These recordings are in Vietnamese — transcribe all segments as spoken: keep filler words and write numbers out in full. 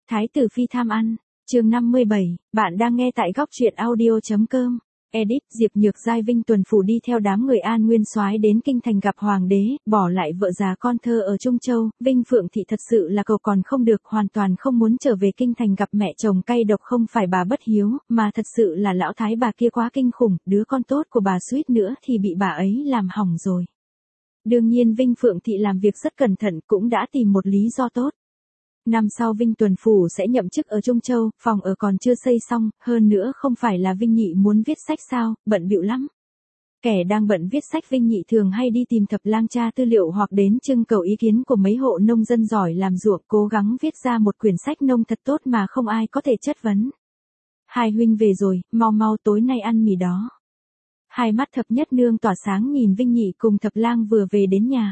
Thái tử phi tham ăn, chương năm mươi bảy, bạn đang nghe tại góc truyện audio.com. Edit, Diệp Nhược Giai Vinh tuần phủ đi theo đám người An Nguyên soái đến kinh thành gặp hoàng đế, bỏ lại vợ già con thơ ở Trung Châu. Vinh Phượng thị thật sự là cầu còn không được, hoàn toàn không muốn trở về kinh thành gặp mẹ chồng cay độc. Không phải bà bất hiếu, mà thật sự là lão thái bà kia quá kinh khủng, đứa con tốt của bà suýt nữa thì bị bà ấy làm hỏng rồi. Đương nhiên Vinh Phượng thị làm việc rất cẩn thận, cũng đã tìm một lý do tốt. Năm sau Vinh tuần phủ sẽ nhậm chức ở Trung Châu, phòng ở còn chưa xây xong, hơn nữa không phải là Vinh Nhị muốn viết sách sao, bận bịu lắm. Kẻ đang bận viết sách Vinh Nhị thường hay đi tìm Thập Lang tra tư liệu hoặc đến trưng cầu ý kiến của mấy hộ nông dân giỏi làm ruộng, cố gắng viết ra một quyển sách nông thật tốt mà không ai có thể chất vấn. Hai huynh về rồi, mau mau tối nay ăn mì đó. Hai mắt Thập Nhất Nương tỏa sáng nhìn Vinh Nhị cùng Thập Lang vừa về đến nhà.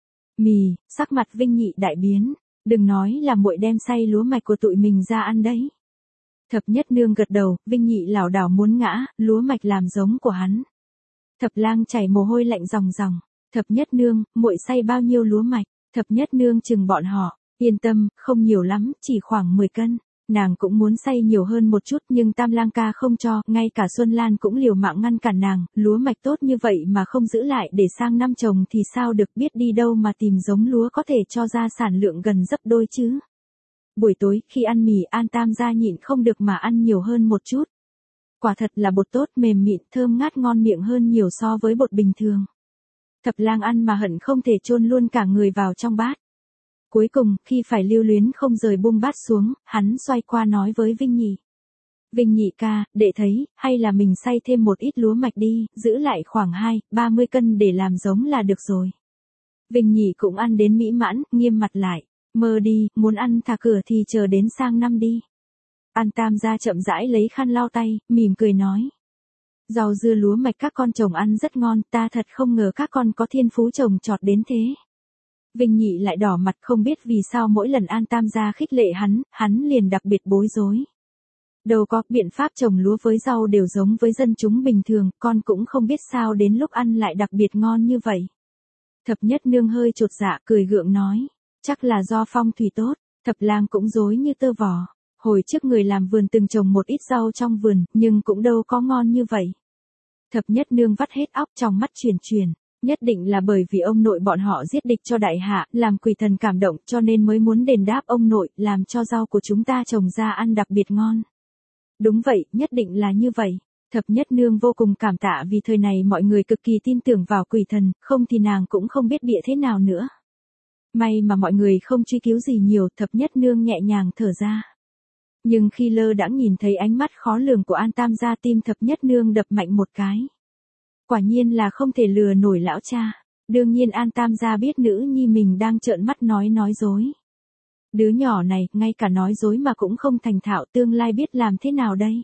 Mì, sắc mặt Vinh Nhị đại biến. Đừng nói là muội đem xay lúa mạch của tụi mình ra ăn đấy. Thập Nhất Nương gật đầu, Vinh Nhị lảo đảo muốn ngã, lúa mạch làm giống của hắn. Thập Lang chảy mồ hôi lạnh ròng ròng. Thập Nhất Nương, muội xay bao nhiêu lúa mạch? Thập Nhất Nương chừng bọn họ, yên tâm, không nhiều lắm, chỉ khoảng mười cân. Nàng cũng muốn xay nhiều hơn một chút nhưng Tam Lang ca không cho, ngay cả Xuân Lan cũng liều mạng ngăn cản nàng, lúa mạch tốt như vậy mà không giữ lại để sang năm trồng thì sao được, biết đi đâu mà tìm giống lúa có thể cho ra sản lượng gần gấp đôi chứ. Buổi tối, khi ăn mì An Tam gia nhịn không được mà ăn nhiều hơn một chút. Quả thật là bột tốt, mềm mịn, thơm ngát ngon miệng hơn nhiều so với bột bình thường. Thập Lang ăn mà hận không thể chôn luôn cả người vào trong bát. Cuối cùng, khi phải lưu luyến không rời buông bát xuống, hắn xoay qua nói với Vinh Nhị. Vinh Nhị ca, đệ thấy, hay là mình xay thêm một ít lúa mạch đi, giữ lại khoảng hai, ba mươi cân để làm giống là được rồi. Vinh Nhị cũng ăn đến mỹ mãn, nghiêm mặt lại. Mơ đi, muốn ăn thả cửa thì chờ đến sang năm đi. An Tam gia chậm rãi lấy khăn lau tay, mỉm cười nói. Rau dưa lúa mạch các con trồng ăn rất ngon, ta thật không ngờ các con có thiên phú trồng trọt đến thế. Vinh Nhị lại đỏ mặt, không biết vì sao mỗi lần An Tam gia khích lệ hắn, hắn liền đặc biệt bối rối. Đâu có, biện pháp trồng lúa với rau đều giống với dân chúng bình thường, con cũng không biết sao đến lúc ăn lại đặc biệt ngon như vậy. Thập Nhất Nương hơi chột dạ, cười gượng nói, chắc là do phong thủy tốt. Thập Lang cũng rối như tơ vò. Hồi trước người làm vườn từng trồng một ít rau trong vườn, nhưng cũng đâu có ngon như vậy. Thập Nhất Nương vắt hết óc trong mắt chuyển chuyển. Nhất định là bởi vì ông nội bọn họ giết địch cho đại hạ, làm quỷ thần cảm động cho nên mới muốn đền đáp ông nội, làm cho rau của chúng ta trồng ra ăn đặc biệt ngon. Đúng vậy, nhất định là như vậy. Thập Nhất Nương vô cùng cảm tạ vì thời này mọi người cực kỳ tin tưởng vào quỷ thần, không thì nàng cũng không biết bịa thế nào nữa. May mà mọi người không truy cứu gì nhiều, Thập Nhất Nương nhẹ nhàng thở ra. Nhưng khi lơ đãng nhìn thấy ánh mắt khó lường của An Tam gia, tim Thập Nhất Nương đập mạnh một cái. Quả nhiên là không thể lừa nổi lão cha. Đương nhiên An Tam gia biết nữ nhi mình đang trợn mắt nói nói dối. Đứa nhỏ này, ngay cả nói dối mà cũng không thành thạo, tương lai biết làm thế nào đây?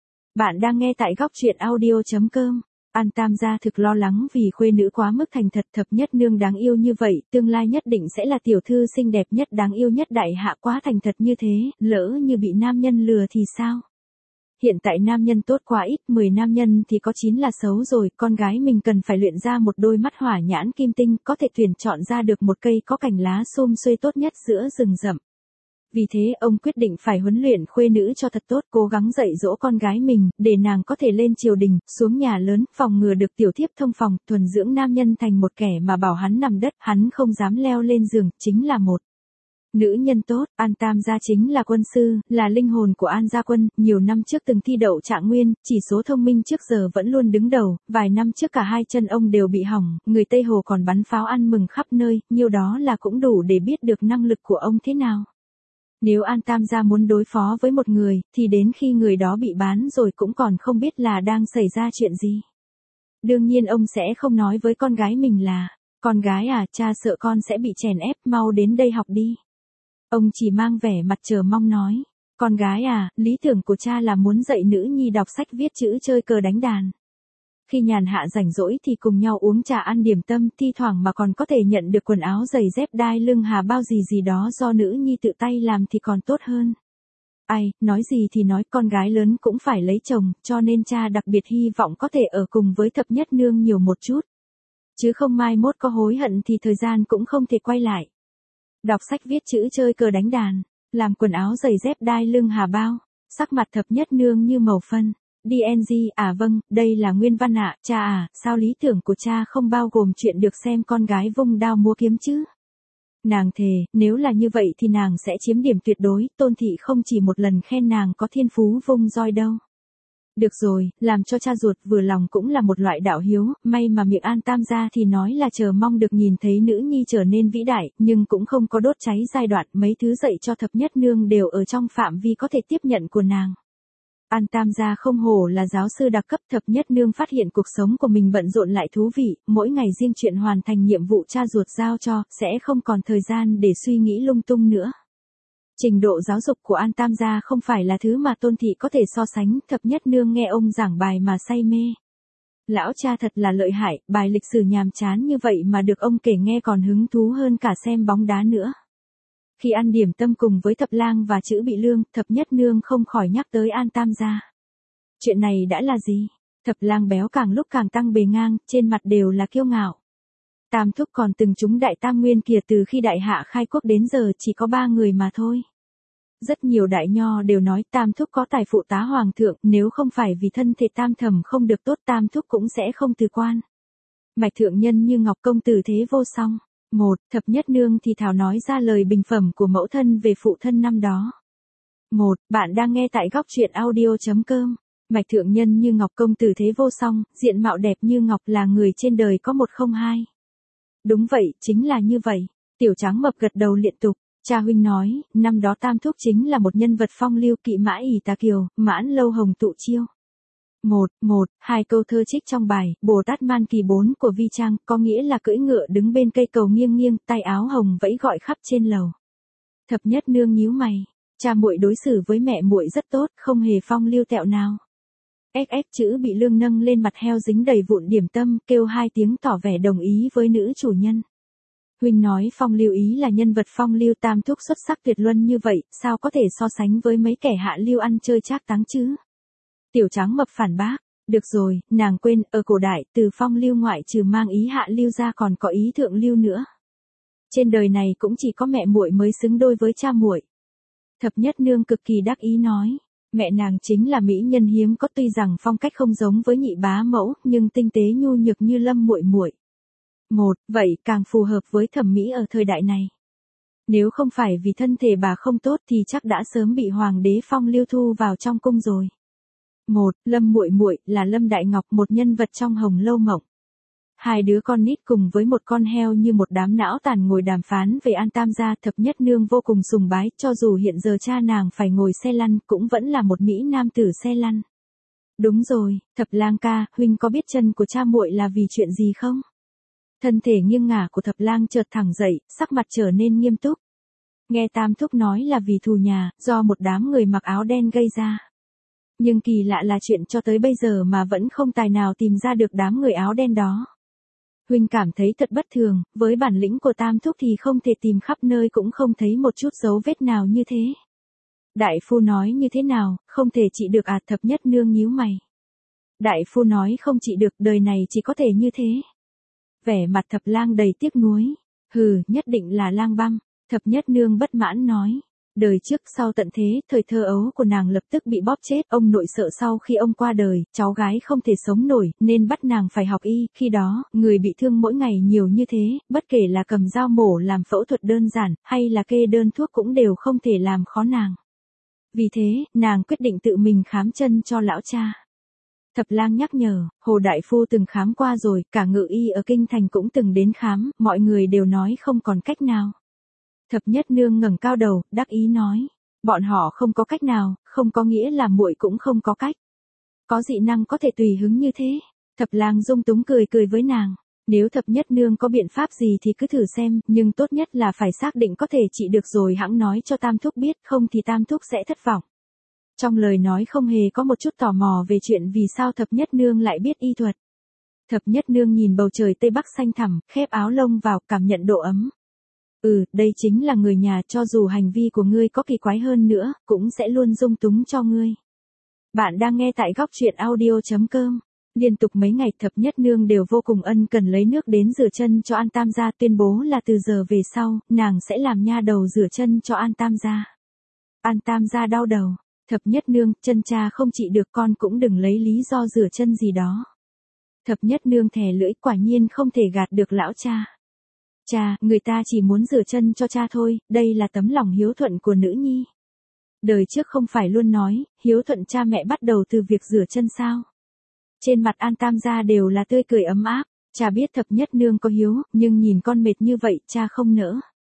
Bạn đang nghe tại góc truyện audio.com. An Tam gia thực lo lắng vì khuê nữ quá mức thành thật. Thập Nhất Nương đáng yêu như vậy, tương lai nhất định sẽ là tiểu thư xinh đẹp nhất đáng yêu nhất đại hạ, quá thành thật như thế, lỡ như bị nam nhân lừa thì sao? Hiện tại nam nhân tốt quá ít, mười nam nhân thì có chín là xấu rồi, con gái mình cần phải luyện ra một đôi mắt hỏa nhãn kim tinh, có thể tuyển chọn ra được một cây có cành lá xum xuê tốt nhất giữa rừng rậm. Vì thế ông quyết định phải huấn luyện khuê nữ cho thật tốt, cố gắng dạy dỗ con gái mình, để nàng có thể lên triều đình, xuống nhà lớn, phòng ngừa được tiểu thiếp thông phòng, thuần dưỡng nam nhân thành một kẻ mà bảo hắn nằm đất, hắn không dám leo lên giường, chính là một nữ nhân tốt. An Tam gia chính là quân sư, là linh hồn của An gia quân, nhiều năm trước từng thi đậu trạng nguyên, chỉ số thông minh trước giờ vẫn luôn đứng đầu, vài năm trước cả hai chân ông đều bị hỏng, người Tây Hồ còn bắn pháo ăn mừng khắp nơi, nhiêu đó là cũng đủ để biết được năng lực của ông thế nào. Nếu An Tam gia muốn đối phó với một người, thì đến khi người đó bị bán rồi cũng còn không biết là đang xảy ra chuyện gì. Đương nhiên ông sẽ không nói với con gái mình là, con gái à, cha sợ con sẽ bị chèn ép, mau đến đây học đi. Ông chỉ mang vẻ mặt chờ mong nói, con gái à, lý tưởng của cha là muốn dạy nữ nhi đọc sách viết chữ chơi cờ đánh đàn. Khi nhàn hạ rảnh rỗi thì cùng nhau uống trà ăn điểm tâm, thi thoảng mà còn có thể nhận được quần áo giày dép đai lưng hà bao gì gì đó do nữ nhi tự tay làm thì còn tốt hơn. Ai, nói gì thì nói, con gái lớn cũng phải lấy chồng, cho nên cha đặc biệt hy vọng có thể ở cùng với Thập Nhất Nương nhiều một chút. Chứ không mai mốt có hối hận thì thời gian cũng không thể quay lại. Đọc sách viết chữ chơi cờ đánh đàn. làm quần áo giày dép đai lưng hà bao, sắc mặt thập nhất nương như màu phân. đê en giê, à vâng, đây là nguyên văn ạ, cha à, sao lý tưởng của cha không bao gồm chuyện được xem con gái vung đao múa kiếm chứ? Nàng thề, nếu là như vậy thì nàng sẽ chiếm điểm tuyệt đối, Tôn thị không chỉ một lần khen nàng có thiên phú vung roi đâu. Được rồi, làm cho cha ruột vừa lòng cũng là một loại đạo hiếu, may mà miệng An Tam gia thì nói là chờ mong được nhìn thấy nữ nhi trở nên vĩ đại, nhưng cũng không có đốt cháy giai đoạn, mấy thứ dạy cho thập nhất nương đều ở trong phạm vi có thể tiếp nhận của nàng. An Tam gia không hổ là giáo sư đặc cấp, thập nhất nương phát hiện cuộc sống của mình bận rộn lại thú vị, mỗi ngày riêng chuyện hoàn thành nhiệm vụ cha ruột giao cho, sẽ không còn thời gian để suy nghĩ lung tung nữa. Trình độ giáo dục của An Tam gia không phải là thứ mà Tôn thị có thể so sánh, thập nhất nương nghe ông giảng bài mà say mê. Lão cha thật là lợi hại, bài lịch sử nhàm chán như vậy mà được ông kể nghe còn hứng thú hơn cả xem bóng đá nữa. Khi ăn điểm tâm cùng với Thập Lang và Chữ Bị Lương, thập nhất nương không khỏi nhắc tới An Tam gia. Chuyện này đã là gì? Thập Lang béo càng lúc càng tăng bề ngang, trên mặt đều là kiêu ngạo. Tam thúc còn từng trúng đại tam nguyên kìa, từ khi đại hạ khai quốc đến giờ chỉ có ba người mà thôi. Rất nhiều đại nho đều nói tam thúc có tài phụ tá hoàng thượng, nếu không phải vì thân thể tam thẩm không được tốt tam thúc cũng sẽ không từ quan. Mạch thượng nhân như ngọc công tử thế vô song. Một, thập nhất nương thì thảo nói ra lời bình phẩm của mẫu thân về phụ thân năm đó. Một, bạn đang nghe tại góc truyện audio.com. Mạch thượng nhân như ngọc công tử thế vô song, diện mạo đẹp như ngọc, là người trên đời có một không hai. Đúng vậy, chính là như vậy. Tiểu Trắng Mập gật đầu liên tục. Cha huynh nói, năm đó tam thúc chính là một nhân vật phong lưu, kỵ mã ỷ tà kiều, mãn lâu hồng tụ chiêu. Một, một, hai câu thơ trích trong bài Bồ Tát Man Kỳ bốn của Vi Trang, có nghĩa là cưỡi ngựa đứng bên cây cầu nghiêng nghiêng, tay áo hồng vẫy gọi khắp trên lầu. Thập nhất nương nhíu mày, cha muội đối xử với mẹ muội rất tốt, không hề phong lưu tẹo nào. ét ét Chữ Bị Lương nâng lên mặt heo dính đầy vụn điểm tâm, kêu hai tiếng tỏ vẻ đồng ý với nữ chủ nhân. Huynh nói phong lưu ý là nhân vật phong lưu, tam thúc xuất sắc tuyệt luân như vậy, sao có thể so sánh với mấy kẻ hạ lưu ăn chơi trác táng chứ? Tiểu Trắng Mập phản bác, được rồi, nàng quên, ở cổ đại, từ phong lưu ngoại trừ mang ý hạ lưu ra còn có ý thượng lưu nữa. Trên đời này cũng chỉ có mẹ muội mới xứng đôi với cha muội. Thập nhất nương cực kỳ đắc ý nói, mẹ nàng chính là mỹ nhân hiếm có, tuy rằng phong cách không giống với nhị bá mẫu, nhưng tinh tế nhu nhược như Lâm muội muội. Một, vậy càng phù hợp với thẩm mỹ ở thời đại này. Nếu không phải vì thân thể bà không tốt thì chắc đã sớm bị hoàng đế phong lưu thu vào trong cung rồi. Một, Lâm muội muội là Lâm Đại Ngọc, một nhân vật trong Hồng Lâu Mộng. Hai đứa con nít cùng với một con heo như một đám não tàn ngồi đàm phán về An Tam gia, thập nhất nương vô cùng sùng bái, cho dù hiện giờ cha nàng phải ngồi xe lăn cũng vẫn là một mỹ nam tử xe lăn. Đúng rồi, Thập Lang ca, huynh có biết chân của cha muội là vì chuyện gì không? Thân thể nghiêng ngả của Thập Lang chợt thẳng dậy, sắc mặt trở nên nghiêm túc. Nghe tam thúc nói là vì thù nhà, do một đám người mặc áo đen gây ra. Nhưng kỳ lạ là chuyện cho tới bây giờ mà vẫn không tài nào tìm ra được đám người áo đen đó. Huynh cảm thấy thật bất thường, với bản lĩnh của tam thúc thì không thể tìm khắp nơi cũng không thấy một chút dấu vết nào như thế. Đại phu nói như thế nào, không thể trị được à? Thập nhất nương nhíu mày. Đại phu nói không trị được, đời này chỉ có thể như thế. Vẻ mặt Thập Lang đầy tiếc nuối. Hừ, nhất định là lang băm. Thập nhất nương bất mãn nói. Đời trước sau tận thế, thời thơ ấu của nàng lập tức bị bóp chết, ông nội sợ sau khi ông qua đời, cháu gái không thể sống nổi, nên bắt nàng phải học y, khi đó, người bị thương mỗi ngày nhiều như thế, bất kể là cầm dao mổ làm phẫu thuật đơn giản, hay là kê đơn thuốc cũng đều không thể làm khó nàng. Vì thế, nàng quyết định tự mình khám chân cho lão cha. Thập Lang nhắc nhở, Hồ Đại Phu từng khám qua rồi, cả Ngự Y ở Kinh Thành cũng từng đến khám, mọi người đều nói không còn cách nào. Thập nhất nương ngẩng cao đầu, đắc ý nói, bọn họ không có cách nào, không có nghĩa là muội cũng không có cách. Có dị năng có thể tùy hứng như thế. Thập Lang dung túng cười cười với nàng, nếu thập nhất nương có biện pháp gì thì cứ thử xem, nhưng tốt nhất là phải xác định có thể trị được rồi hẵng nói cho tam thúc biết, không thì tam thúc sẽ thất vọng. Trong lời nói không hề có một chút tò mò về chuyện vì sao thập nhất nương lại biết y thuật. Thập nhất nương nhìn bầu trời tây bắc xanh thẳm, khép áo lông vào, cảm nhận độ ấm. Ừ, đây chính là người nhà, cho dù hành vi của ngươi có kỳ quái hơn nữa, cũng sẽ luôn dung túng cho ngươi. Bạn đang nghe tại góc truyện audio.com. Liên tục mấy ngày thập nhất nương đều vô cùng ân cần lấy nước đến rửa chân cho An Tam gia, tuyên bố là từ giờ về sau, nàng sẽ làm nha đầu rửa chân cho An Tam gia. An Tam gia đau đầu. Thập nhất nương, chân cha không trị được con cũng đừng lấy lý do rửa chân gì đó. Thập nhất nương thè lưỡi, quả nhiên không thể gạt được lão cha. Cha, người ta chỉ muốn rửa chân cho cha thôi, đây là tấm lòng hiếu thuận của nữ nhi. Đời trước không phải luôn nói, hiếu thuận cha mẹ bắt đầu từ việc rửa chân sao? Trên mặt An Tam gia đều là tươi cười ấm áp, cha biết thập nhất nương có hiếu, nhưng nhìn con mệt như vậy, cha không nỡ.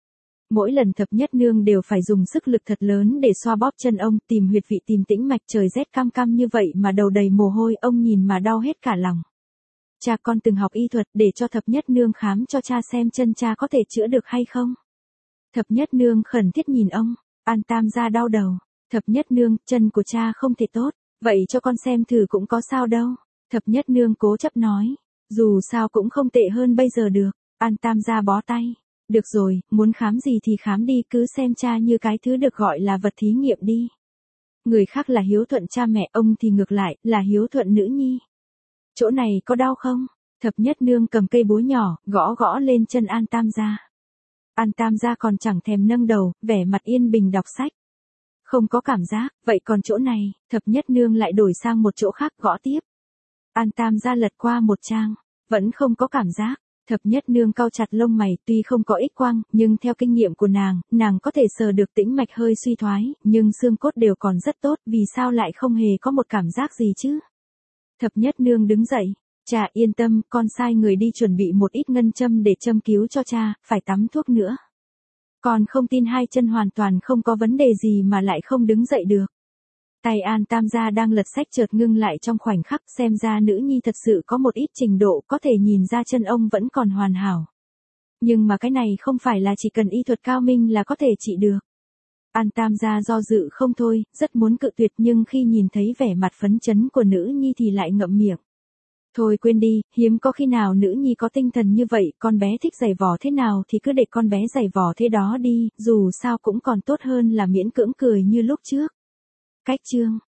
Mỗi lần thập nhất nương đều phải dùng sức lực thật lớn để xoa bóp chân ông, tìm huyệt vị tìm tĩnh mạch, trời rét cam cam như vậy mà đầu đầy mồ hôi, ông nhìn mà đau hết cả lòng. Cha con từng học y thuật, để cho thập nhất nương khám cho cha xem chân cha có thể chữa được hay không. Thập nhất nương khẩn thiết nhìn ông, An Tam gia đau đầu. Thập nhất nương, chân của cha không thể tốt, vậy cho con xem thử cũng có sao đâu. Thập nhất nương cố chấp nói, dù sao cũng không tệ hơn bây giờ được. An Tam gia bó tay. Được rồi, muốn khám gì thì khám đi, cứ xem cha như cái thứ được gọi là vật thí nghiệm đi. Người khác là hiếu thuận cha mẹ, ông thì ngược lại, là hiếu thuận nữ nhi. Chỗ này có đau không? Thập nhất nương cầm cây búa nhỏ, gõ gõ lên chân An Tam gia. An Tam gia còn chẳng thèm nâng đầu, vẻ mặt yên bình đọc sách. Không có cảm giác, vậy còn chỗ này, thập nhất nương lại đổi sang một chỗ khác gõ tiếp. An Tam gia lật qua một trang, vẫn không có cảm giác. Thập nhất nương cau chặt lông mày, tuy không có X quang, nhưng theo kinh nghiệm của nàng, nàng có thể sờ được tĩnh mạch hơi suy thoái, nhưng xương cốt đều còn rất tốt, vì sao lại không hề có một cảm giác gì chứ? Thập nhất nương đứng dậy, cha yên tâm, con sai người đi chuẩn bị một ít ngân châm để châm cứu cho cha, phải tắm thuốc nữa. Con không tin hai chân hoàn toàn không có vấn đề gì mà lại không đứng dậy được. Tay An Tam gia đang lật sách chợt ngưng lại trong khoảnh khắc, xem ra nữ nhi thật sự có một ít trình độ, có thể nhìn ra chân ông vẫn còn hoàn hảo. Nhưng mà cái này không phải là chỉ cần y thuật cao minh là có thể trị được. An Tam gia do dự không thôi, rất muốn cự tuyệt nhưng khi nhìn thấy vẻ mặt phấn chấn của nữ nhi thì lại ngậm miệng. Thôi quên đi, hiếm có khi nào nữ nhi có tinh thần như vậy, con bé thích giày vò thế nào thì cứ để con bé giày vò thế đó đi, dù sao cũng còn tốt hơn là miễn cưỡng cười như lúc trước. Cách chương